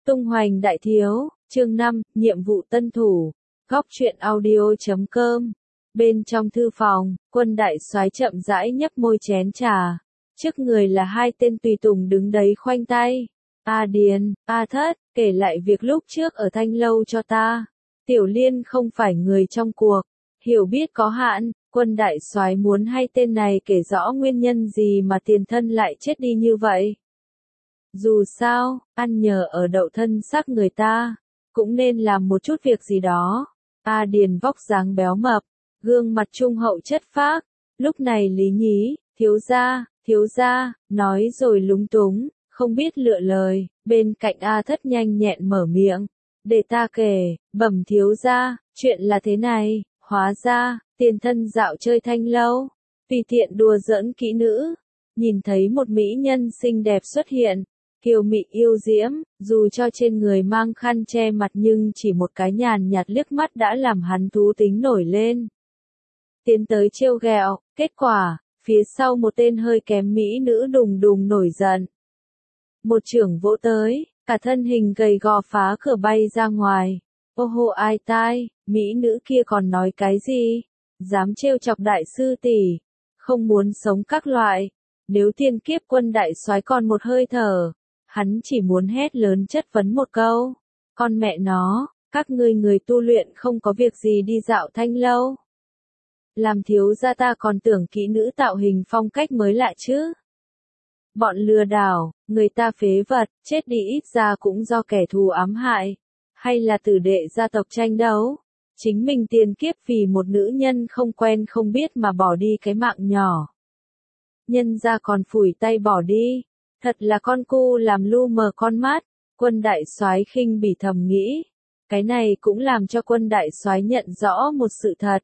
Tung hoành đại thiếu, chương 5, nhiệm vụ tân thủ. Góc truyện audio.com. Bên trong thư phòng, Quân đại soái chậm rãi nhấp môi chén trà. Trước người là hai tên tùy tùng đứng đấy khoanh tay. A Điền, A Thất, kể lại việc lúc trước ở Thanh Lâu cho ta. Tiểu Liên không phải người trong cuộc, hiểu biết có hạn. Quân đại soái muốn hai tên này kể rõ nguyên nhân gì mà tiền thân lại chết đi như vậy. Dù sao, ăn nhờ ở đậu thân xác người ta, cũng nên làm một chút việc gì đó. A Điền vóc dáng béo mập, gương mặt trung hậu chất phác. Lúc này Lý Nhí, thiếu gia, nói rồi lúng túng, không biết lựa lời. Bên cạnh A Thất nhanh nhẹn mở miệng. Để ta kể, bẩm thiếu gia, chuyện là thế này, hóa ra, tiền thân dạo chơi Thanh Lâu, tùy tiện đùa giỡn kỹ nữ, nhìn thấy một mỹ nhân xinh đẹp xuất hiện, kiều mị yêu diễm, dù cho trên người mang khăn che mặt nhưng chỉ một cái nhàn nhạt liếc mắt đã làm hắn thú tính nổi lên. Tiến tới trêu ghẹo, kết quả, phía sau một tên hơi kém mỹ nữ đùng đùng nổi giận. Một chưởng vỗ tới, cả thân hình gầy gò phá cửa bay ra ngoài. Ô hô ai tai, mỹ nữ kia còn nói cái gì? Dám trêu chọc đại sư tỷ, không muốn sống các loại. Nếu thiên kiếp Quân đại soái còn một hơi thở, hắn chỉ muốn hét lớn chất vấn một câu. Con mẹ nó, các ngươi người tu luyện không có việc gì đi dạo Thanh Lâu. Làm thiếu gia ta còn tưởng kỹ nữ tạo hình phong cách mới lạ chứ. Bọn lừa đảo, người ta phế vật, chết đi ít ra cũng do kẻ thù ám hại. Hay là tử đệ gia tộc tranh đấu. Chính mình tiền kiếp vì một nữ nhân không quen không biết mà bỏ đi cái mạng nhỏ. Nhân ra còn phủi tay bỏ đi. Thật là con cu làm lu mờ con mắt. Quân đại soái khinh bỉ thầm nghĩ. Cái này cũng làm cho Quân đại soái nhận rõ một sự thật.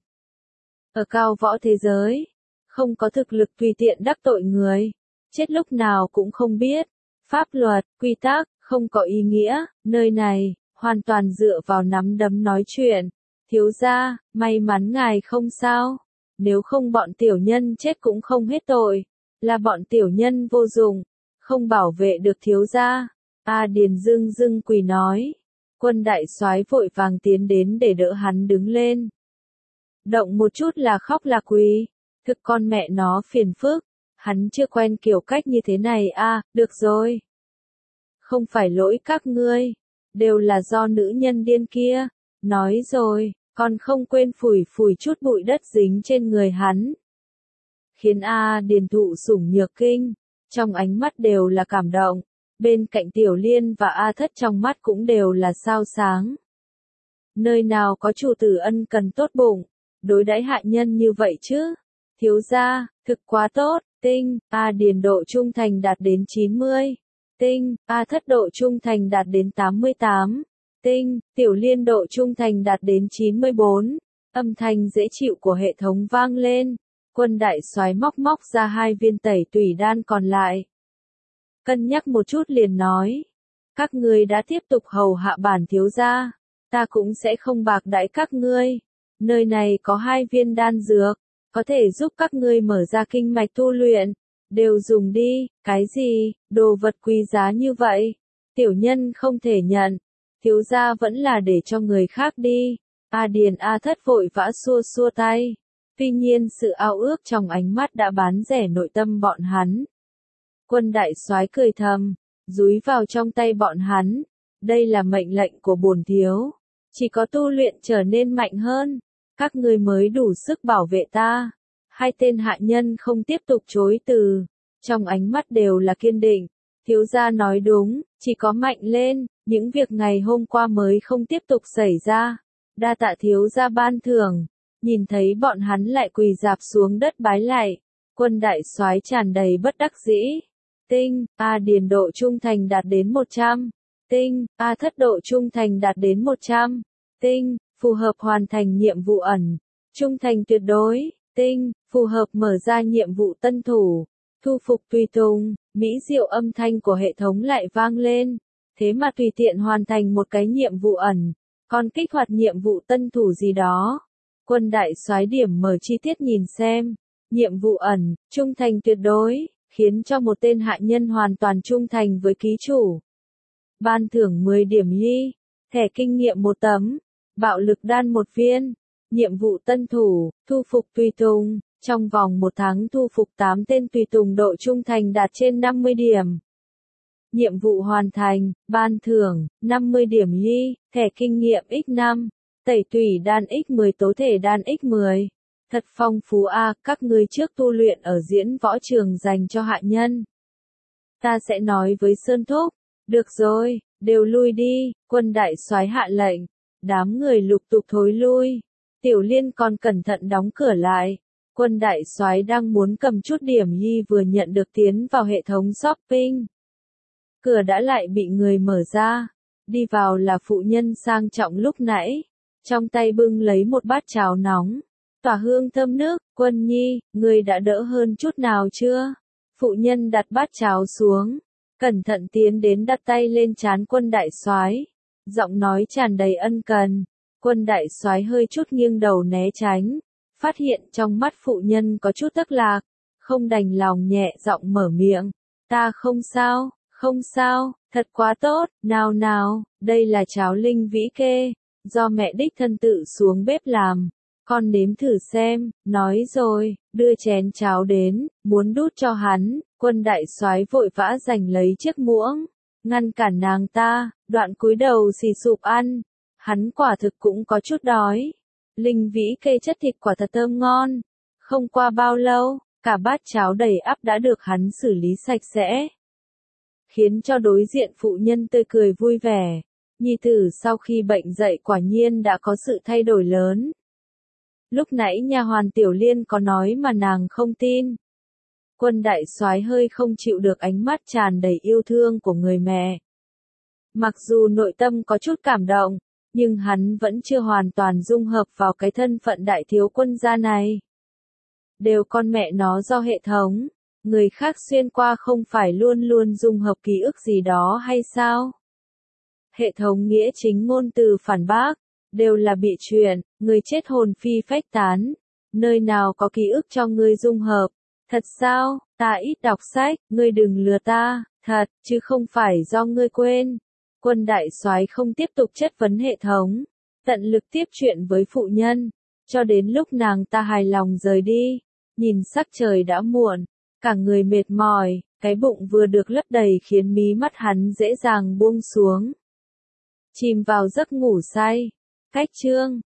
Ở cao võ thế giới, không có thực lực tùy tiện đắc tội người. Chết lúc nào cũng không biết. Pháp luật, quy tắc, không có ý nghĩa. Nơi này, hoàn toàn dựa vào nắm đấm nói chuyện. Thiếu gia, may mắn ngài không sao. Nếu không bọn tiểu nhân chết cũng không hết tội. Là bọn tiểu nhân vô dụng, không bảo vệ được thiếu gia. A Điền dưng quỳ nói. Quân đại soái vội vàng tiến đến để đỡ hắn đứng lên. Động một chút là khóc là quỳ. Thực con mẹ nó phiền phức. Hắn chưa quen kiểu cách như thế này à, được rồi. Không phải lỗi các ngươi. Đều là do nữ nhân điên kia. Nói rồi, còn không quên phủi chút bụi đất dính trên người hắn. Khiến A Điền thụ sủng nhược kinh. Trong ánh mắt đều là cảm động. Bên cạnh Tiểu Liên và A Thất trong mắt cũng đều là sao sáng. Nơi nào có chủ tử ân cần tốt bụng. Đối đãi hạ nhân như vậy chứ. Thiếu gia, thực quá tốt. Tinh, A Điền độ trung thành đạt đến 90. Tinh, A Thất độ trung thành đạt đến 88. Tinh, Tiểu Liên độ trung thành đạt đến 94. Âm thanh dễ chịu của hệ thống vang lên. Quân đại soái móc ra 2 viên tẩy tủy đan còn lại. Cân nhắc một chút liền nói. Các ngươi đã tiếp tục hầu hạ bản thiếu gia. Ta cũng sẽ không bạc đãi các ngươi. Nơi này có 2 viên đan dược. Có thể giúp các ngươi mở ra kinh mạch tu luyện. Đều dùng đi. Cái gì, đồ vật quý giá như vậy. Tiểu nhân không thể nhận. Thiếu gia vẫn là để cho người khác đi. A Điền A Thất vội vã xua tay. Tuy nhiên sự ao ước trong ánh mắt đã bán rẻ nội tâm bọn hắn. Quân đại soái cười thầm, dúi vào trong tay bọn hắn. Đây là mệnh lệnh của bổn thiếu. Chỉ có tu luyện trở nên mạnh hơn. Các ngươi mới đủ sức bảo vệ ta. 2 tên hạ nhân không tiếp tục chối từ. Trong ánh mắt đều là kiên định. Thiếu gia nói đúng, chỉ có mạnh lên. Những việc ngày hôm qua mới không tiếp tục xảy ra. Đa tạ thiếu gia ban thưởng. Nhìn thấy bọn hắn lại quỳ rạp xuống đất bái lạy. Quân đại soái tràn đầy bất đắc dĩ. Tinh, A Điền độ trung thành đạt đến 100. Tinh, A Thất độ trung thành đạt đến 100. Tinh, phù hợp hoàn thành nhiệm vụ ẩn. Trung thành tuyệt đối. Tinh, phù hợp mở ra nhiệm vụ tân thủ. Thu phục tùy tùng. Mỹ diệu âm thanh của hệ thống lại vang lên. Thế mà tùy tiện hoàn thành một cái nhiệm vụ ẩn. Còn kích hoạt nhiệm vụ tân thủ gì đó. Quân đại soái điểm mở chi tiết nhìn xem. Nhiệm vụ ẩn, trung thành tuyệt đối, khiến cho một tên hạ nhân hoàn toàn trung thành với ký chủ. ban thưởng 10 điểm Y, thẻ kinh nghiệm 1 tấm, bạo lực đan 1 viên, nhiệm vụ tân thủ, thu phục tùy tùng, trong vòng 1 tháng thu phục 8 tên tùy tùng độ trung thành đạt trên 50 điểm. Nhiệm vụ hoàn thành, ban thưởng, 50 điểm Y, thẻ kinh nghiệm X5, tẩy tủy đan X10 tố thể đan X10. Thật phong phú a, các ngươi trước tu luyện ở diễn võ trường dành cho hạ nhân. Ta sẽ nói với Sơn Thúc, được rồi, đều lui đi, quân đại soái hạ lệnh. Đám người lục tục thối lui. Tiểu Liên còn cẩn thận đóng cửa lại. Quân đại soái đang muốn cầm chút điểm Y vừa nhận được tiến vào hệ thống shopping. Cửa đã lại bị người mở ra. Đi vào là phụ nhân sang trọng lúc nãy. Trong tay bưng lấy một bát cháo nóng. Tỏa hương thơm nước, Quân Nhi, người đã đỡ hơn chút nào chưa? Phụ nhân đặt bát cháo xuống. Cẩn thận tiến đến đặt tay lên trán quân đại soái. Giọng nói tràn đầy ân cần. Quân đại soái hơi chút nghiêng đầu né tránh. Phát hiện trong mắt phụ nhân có chút thất lạc. Không đành lòng nhẹ giọng mở miệng. Ta không sao, không sao, thật quá tốt, nào nào, đây là cháo linh vĩ kê. Do mẹ đích thân tự xuống bếp làm. Con nếm thử xem, nói rồi, đưa chén cháo đến, muốn đút cho hắn. Quân đại soái vội vã giành lấy chiếc muỗng, ngăn cản nàng ta, đoạn cúi đầu xì sụp ăn. Hắn quả thực cũng có chút đói. Linh vĩ cây chất thịt quả thật thơm ngon. Không qua bao lâu, cả bát cháo đầy ắp đã được hắn xử lý sạch sẽ. Khiến cho đối diện phụ nhân tươi cười vui vẻ. Nhi tử sau khi bệnh dậy quả nhiên đã có sự thay đổi lớn. Lúc nãy nha hoàn Tiểu Liên có nói mà nàng không tin. Quân đại soái hơi không chịu được ánh mắt tràn đầy yêu thương của người mẹ. Mặc dù nội tâm có chút cảm động, nhưng hắn vẫn chưa hoàn toàn dung hợp vào cái thân phận đại thiếu quân gia này. Đều con mẹ nó do hệ thống, người khác xuyên qua không phải luôn luôn dung hợp ký ức gì đó hay sao? Hệ thống nghĩa chính ngôn từ phản bác, đều là bị chuyện, người chết hồn phi phách tán, nơi nào có ký ức cho ngươi dung hợp. Thật sao, ta ít đọc sách, ngươi đừng lừa ta, thật, chứ không phải do ngươi quên. Quân đại soái không tiếp tục chất vấn hệ thống, tận lực tiếp chuyện với phụ nhân, cho đến lúc nàng ta hài lòng rời đi, nhìn sắc trời đã muộn, cả người mệt mỏi, cái bụng vừa được lấp đầy khiến mí mắt hắn dễ dàng buông xuống. Chìm vào giấc ngủ say. Cách chương